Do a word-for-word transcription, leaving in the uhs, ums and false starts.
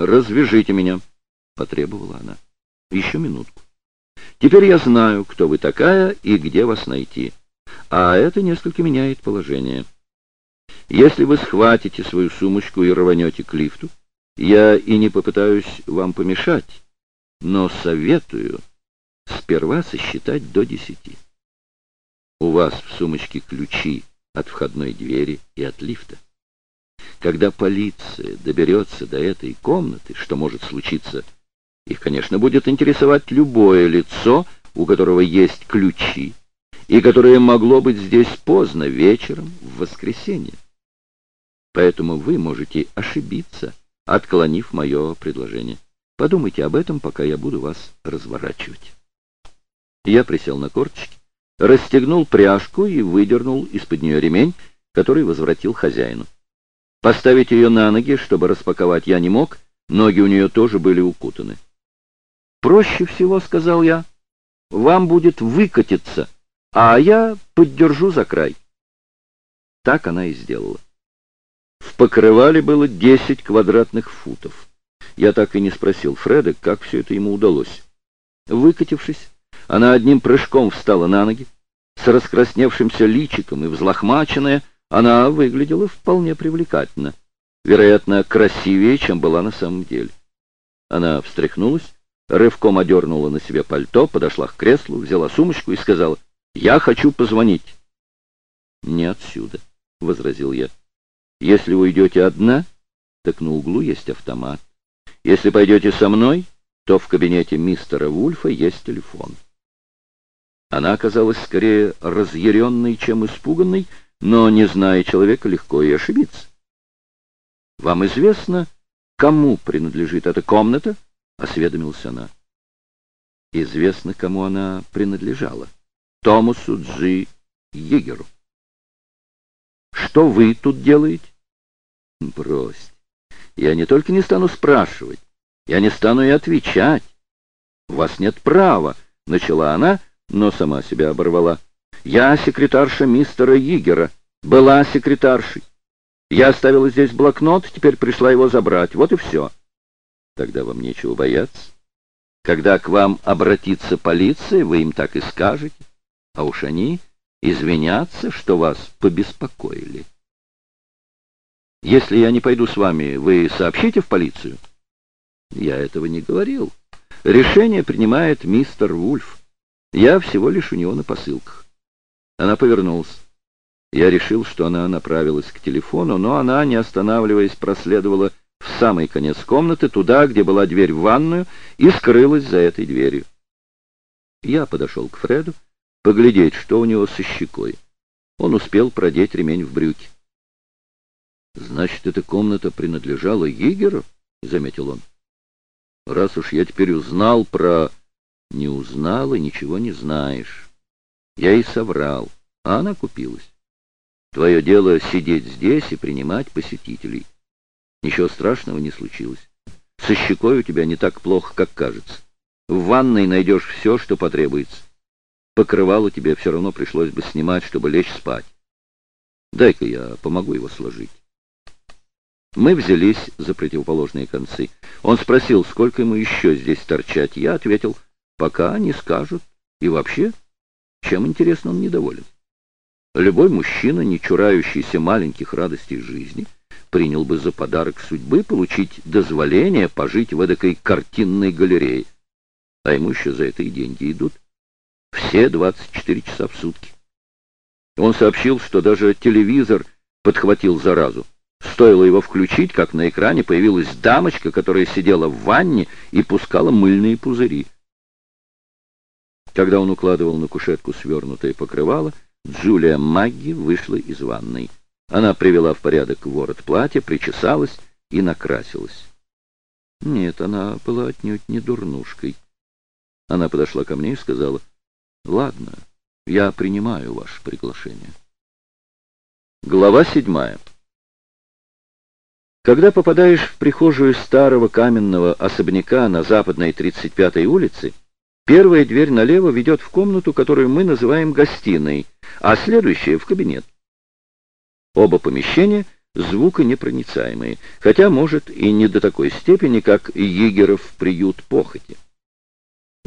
«Развяжите меня», — потребовала она. «Еще минутку. Теперь я знаю, кто вы такая и где вас найти. А это несколько меняет положение. Если вы схватите свою сумочку и рванете к лифту, я и не попытаюсь вам помешать, но советую сперва сосчитать до десяти. У вас в сумочке ключи от входной двери и от лифта. Когда полиция доберется до этой комнаты, что может случиться, их, конечно, будет интересовать любое лицо, у которого есть ключи, и которое могло быть здесь поздно вечером в воскресенье. Поэтому вы можете ошибиться, отклонив мое предложение. Подумайте об этом, пока я буду вас разворачивать. Я присел на корточки, расстегнул пряжку и выдернул из-под нее ремень, который возвратил хозяину. Поставить ее на ноги, чтобы распаковать, я не мог, ноги у нее тоже были укутаны. «Проще всего, — сказал я, — вам будет выкатиться, а я поддержу за край». Так она и сделала. В покрывале было десять квадратных футов. Я так и не спросил Фреда, как все это ему удалось. Выкатившись, она одним прыжком встала на ноги. С раскрасневшимся личиком и взлохмаченная, она выглядела вполне привлекательно, вероятно, красивее, чем была на самом деле. Она встряхнулась, рывком одернула на себе пальто, подошла к креслу, взяла сумочку и сказала: «Я хочу позвонить». «Не отсюда», — возразил я. «Если вы уйдете одна, так на углу есть автомат. Если пойдете со мной, то в кабинете мистера Вульфа есть телефон». Она оказалась скорее разъяренной, чем испуганной, но, не зная человека, легко и ошибиться. «Вам известно, кому принадлежит эта комната?» — осведомилась она. Известно, кому она принадлежала. Томасу Джи Йигеру. «Что вы тут делаете?» «Брось. Я не только не стану спрашивать, я не стану и отвечать. У вас нет права», — начала она, но сама себя оборвала. «Я секретарша мистера Йигера, была секретаршей. Я оставила здесь блокнот, теперь пришла его забрать. Вот и все». «Тогда вам нечего бояться. Когда к вам обратится полиция, вы им так и скажете, а уж они извинятся, что вас побеспокоили». «Если я не пойду с вами, вы сообщите в полицию?» «Я этого не говорил. Решение принимает мистер Вульф. Я всего лишь у него на посылках». Она повернулась. Я решил, что она направилась к телефону, но она, не останавливаясь, проследовала в самый конец комнаты, туда, где была дверь в ванную, и скрылась за этой дверью. Я подошел к Фреду, поглядеть, что у него со щекой. Он успел продеть ремень в брюки. «Значит, эта комната принадлежала Йигеру?» — заметил он. «Раз уж я теперь узнал про...» «Не узнал и ничего не знаешь. Я и соврал, а она купилась. Твое дело сидеть здесь и принимать посетителей. Ничего страшного не случилось. Со щекой у тебя не так плохо, как кажется. В ванной найдешь все, что потребуется. Покрывало тебе все равно пришлось бы снимать, чтобы лечь спать. Дай-ка я помогу его сложить». Мы взялись за противоположные концы. Он спросил, сколько ему еще здесь торчать. Я ответил: «Пока не скажут. И вообще, чем, интересно, он недоволен?» Любой мужчина, не чурающийся маленьких радостей жизни, принял бы за подарок судьбы получить дозволение пожить в эдакой картинной галерее. А ему еще за это и деньги идут. Все двадцать четыре часа в сутки. Он сообщил, что даже телевизор подхватил заразу. Стоило его включить, как на экране появилась дамочка, которая сидела в ванне и пускала мыльные пузыри. Когда он укладывал на кушетку свернутое покрывало, Джулия Магги вышла из ванной. Она привела в порядок ворот платья, причесалась и накрасилась. Нет, она была отнюдь не дурнушкой. Она подошла ко мне и сказала: «Ладно, я принимаю ваше приглашение». Глава седьмая. Когда попадаешь в прихожую старого каменного особняка на западной тридцать пятой улице, первая дверь налево ведет в комнату, которую мы называем гостиной, а следующая — в кабинет. Оба помещения звуконепроницаемые, хотя, может, и не до такой степени, как Егеров приют похоти.